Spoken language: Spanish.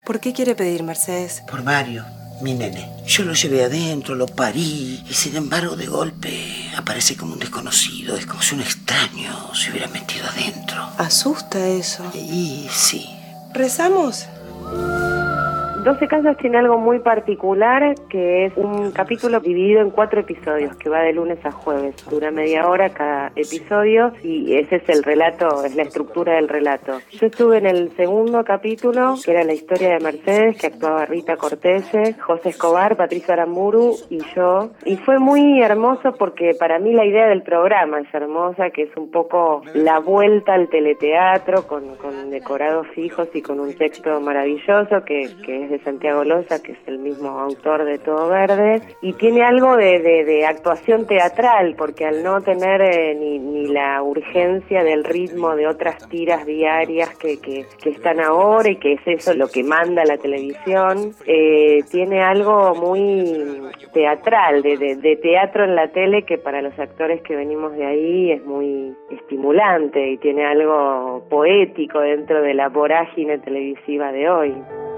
¿Por qué quiere pedir, Mercedes? Por Mario, mi nene. Yo lo llevé adentro, lo parí, y sin embargo de golpe aparece como un desconocido. Es como si un extraño se hubiera metido adentro. ¿Asusta eso? Y sí. ¿Rezamos? 12 Casas tiene algo muy particular, que es un capítulo dividido en 4 episodios, que va de lunes a jueves. Dura media hora cada episodio y ese es el relato, es la estructura del relato. Yo estuve en el segundo capítulo, que era la historia de Mercedes, que actuaba Rita Cortese, José Escobar, Patricio Aramburu y yo. Y fue muy hermoso porque para mí la idea del programa es hermosa, que es un poco la vuelta al teleteatro con decorados fijos y con un texto maravilloso que es de Santiago Loza, que es el mismo autor de Todo Verde, y tiene algo de actuación teatral, porque al no tener ni la urgencia del ritmo de otras tiras diarias que están ahora, y que es eso lo que manda la televisión, tiene algo muy teatral, de teatro en la tele, que para los actores que venimos de ahí es muy estimulante, y tiene algo poético dentro de la vorágine televisiva de hoy.